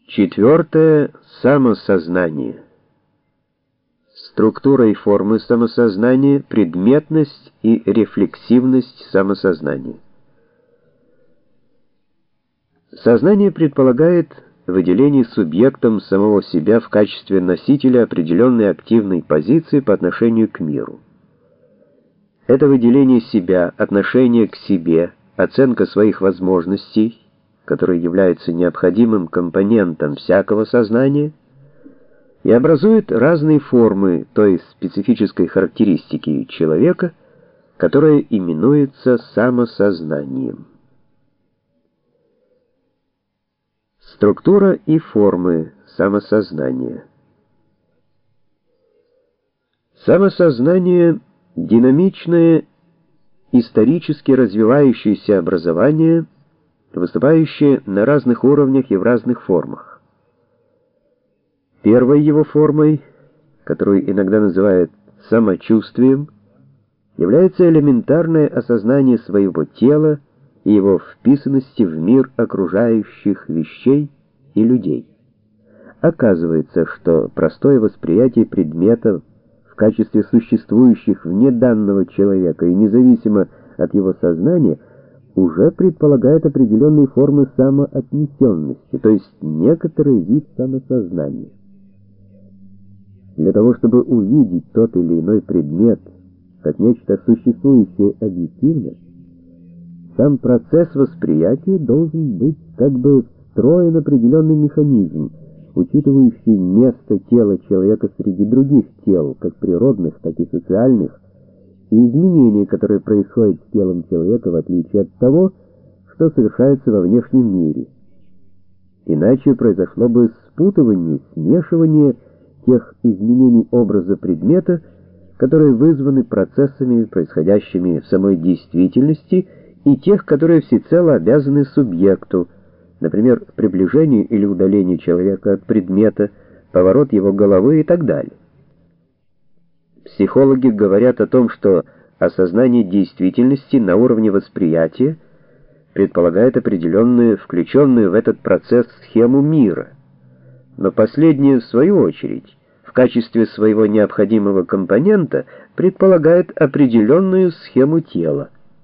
Четвертое — самосознание. Структура и формы самосознания, предметность и рефлексивность самосознания. Сознание предполагает выделение субъектом самого себя в качестве носителя определенной активной позиции по отношению к миру. Это выделение себя, отношение к себе, оценка своих возможностей, которые являются необходимым компонентом всякого сознания, и образует разные формы той специфической характеристики человека, которая именуется самосознанием. Структура и формы самосознания. Самосознание — динамичное, исторически развивающееся образование, выступающее на разных уровнях и в разных формах. Первой его формой, которую иногда называют самочувствием, является элементарное осознание своего тела и его вписанности в мир окружающих вещей и людей. Оказывается, что простое восприятие предметов в качестве существующих вне данного человека и независимо от его сознания уже предполагает определенные формы самоотнесенности, то есть некоторый вид самосознания. Для того, чтобы увидеть тот или иной предмет как нечто существующее объективно, сам процесс восприятия должен быть как бы встроен определенный механизм, учитывающий место тела человека среди других тел, как природных, так и социальных, и изменения, которые происходят с телом человека в отличие от того, что совершается во внешнем мире. Иначе произошло бы спутывание, смешивание тех изменений образа предмета, которые вызваны процессами, происходящими в самой действительности, и тех, которые всецело обязаны субъекту, например, приближению или удалению человека от предмета, поворот его головы и так далее. Психологи говорят о том, что осознание действительности на уровне восприятия предполагает определенную, включенную в этот процесс схему мира, но последнее, в свою очередь, в качестве своего необходимого компонента предполагает определенную схему тела.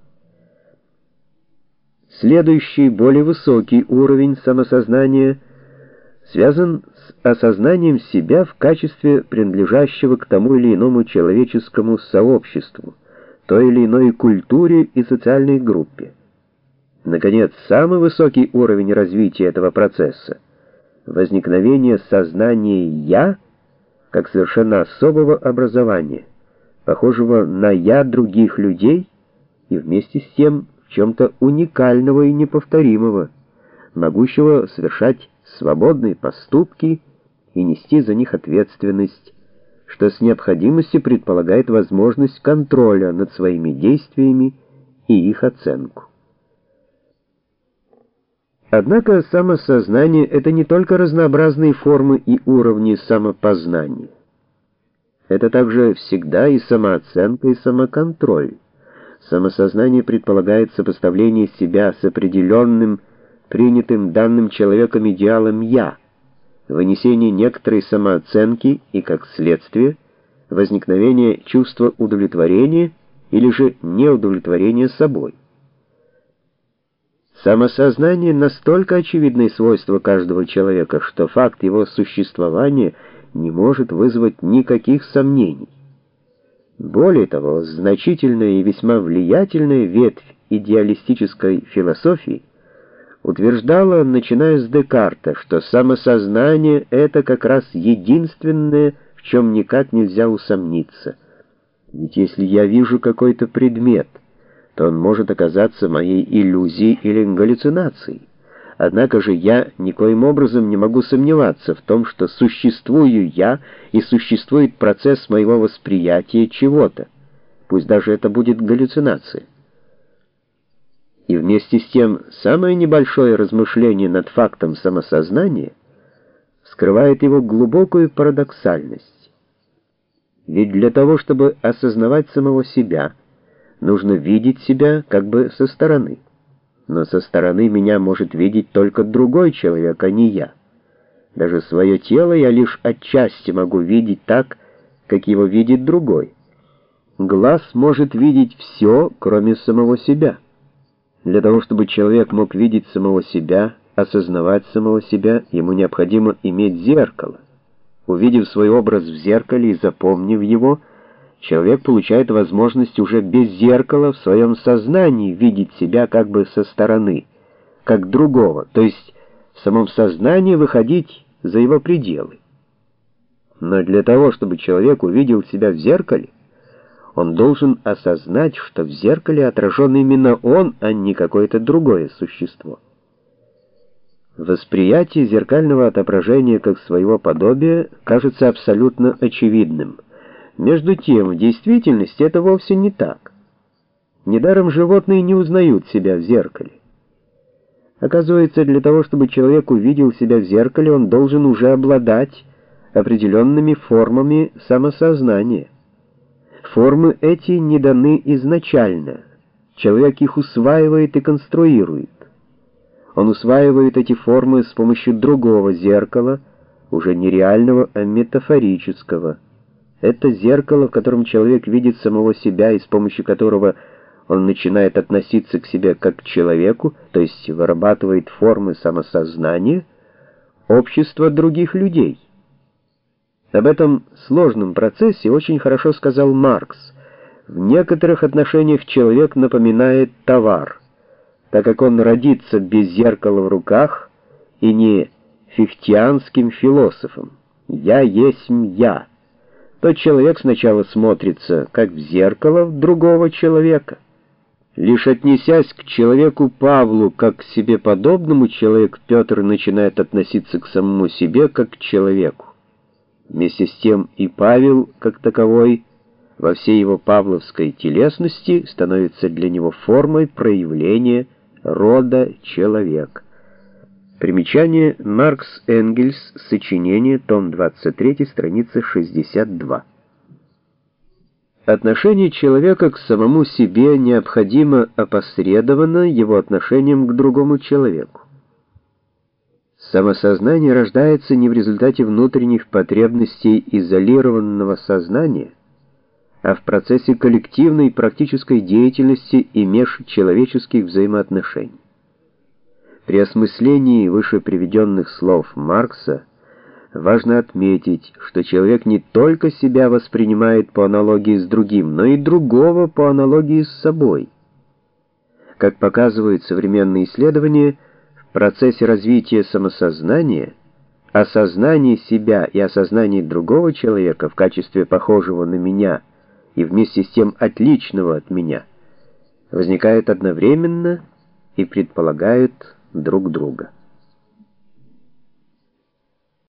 Следующий, более высокий уровень самосознания связан с осознанием себя в качестве принадлежащего к тому или иному человеческому сообществу, той или иной культуре и социальной группе. Наконец, самый высокий уровень развития этого процесса — возникновение сознания «я» как совершенно особого образования, похожего на «я» других людей и вместе с тем в чем-то уникального и неповторимого, могущего совершать свободные поступки и нести за них ответственность, что с необходимостью предполагает возможность контроля над своими действиями и их оценку. Однако самосознание — это не только разнообразные формы и уровни самопознания. Это также всегда и самооценка, и самоконтроль. Самосознание предполагает сопоставление себя с определенным, принятым данным человеком идеалом «я», вынесение некоторой самооценки и, как следствие, возникновение чувства удовлетворения или же неудовлетворения собой. Самосознание — настолько очевидное свойство каждого человека, что факт его существования не может вызвать никаких сомнений. Более того, значительная и весьма влиятельная ветвь идеалистической философии утверждала, начиная с Декарта, что самосознание — это как раз единственное, в чем никак нельзя усомниться. Ведь если я вижу какой-то предмет, то он может оказаться моей иллюзией или галлюцинацией. Однако же я никоим образом не могу сомневаться в том, что существую я и существует процесс моего восприятия чего-то, пусть даже это будет галлюцинация. И вместе с тем самое небольшое размышление над фактом самосознания скрывает его глубокую парадоксальность. Ведь для того, чтобы осознавать самого себя, нужно видеть себя как бы со стороны. Но со стороны меня может видеть только другой человек, а не я. Даже свое тело я лишь отчасти могу видеть так, как его видит другой. Глаз может видеть все, кроме самого себя. Для того, чтобы человек мог видеть самого себя, осознавать самого себя, ему необходимо иметь зеркало. Увидев свой образ в зеркале и запомнив его, человек получает возможность уже без зеркала в своем сознании видеть себя как бы со стороны, как другого, то есть в самом сознании выходить за его пределы. Но для того, чтобы человек увидел себя в зеркале, он должен осознать, что в зеркале отражен именно он, а не какое-то другое существо. Восприятие зеркального отображения как своего подобия кажется абсолютно очевидным. Между тем, в действительности это вовсе не так. Недаром животные не узнают себя в зеркале. Оказывается, для того, чтобы человек увидел себя в зеркале, он должен уже обладать определенными формами самосознания. Формы эти не даны изначально. Человек их усваивает и конструирует. Он усваивает эти формы с помощью другого зеркала, уже не реального, а метафорического. Это зеркало, в котором человек видит самого себя и с помощью которого он начинает относиться к себе как к человеку, то есть вырабатывает формы самосознания, общество других людей. Об этом сложном процессе очень хорошо сказал Маркс. В некоторых отношениях человек напоминает товар, так как он родится без зеркала в руках и не фихтеанским философом. «Я есмь я». Тот человек сначала смотрится, как в зеркало в другого человека. Лишь отнесясь к человеку Павлу как к себе подобному, человек Петр начинает относиться к самому себе как к человеку. Вместе с тем и Павел, как таковой, во всей его павловской телесности становится для него формой проявления рода человек. Примечание: Маркс Энгельс, сочинение, том 23, страница 62. Отношение человека к самому себе необходимо опосредовано его отношением к другому человеку. Самосознание рождается не в результате внутренних потребностей изолированного сознания, а в процессе коллективной практической деятельности и межчеловеческих взаимоотношений. При осмыслении выше приведенных слов Маркса важно отметить, что человек не только себя воспринимает по аналогии с другим, но и другого по аналогии с собой. Как показывают современные исследования, в процессе развития самосознания осознание себя и осознание другого человека в качестве похожего на меня и вместе с тем отличного от меня возникают одновременно и предполагают друг друга.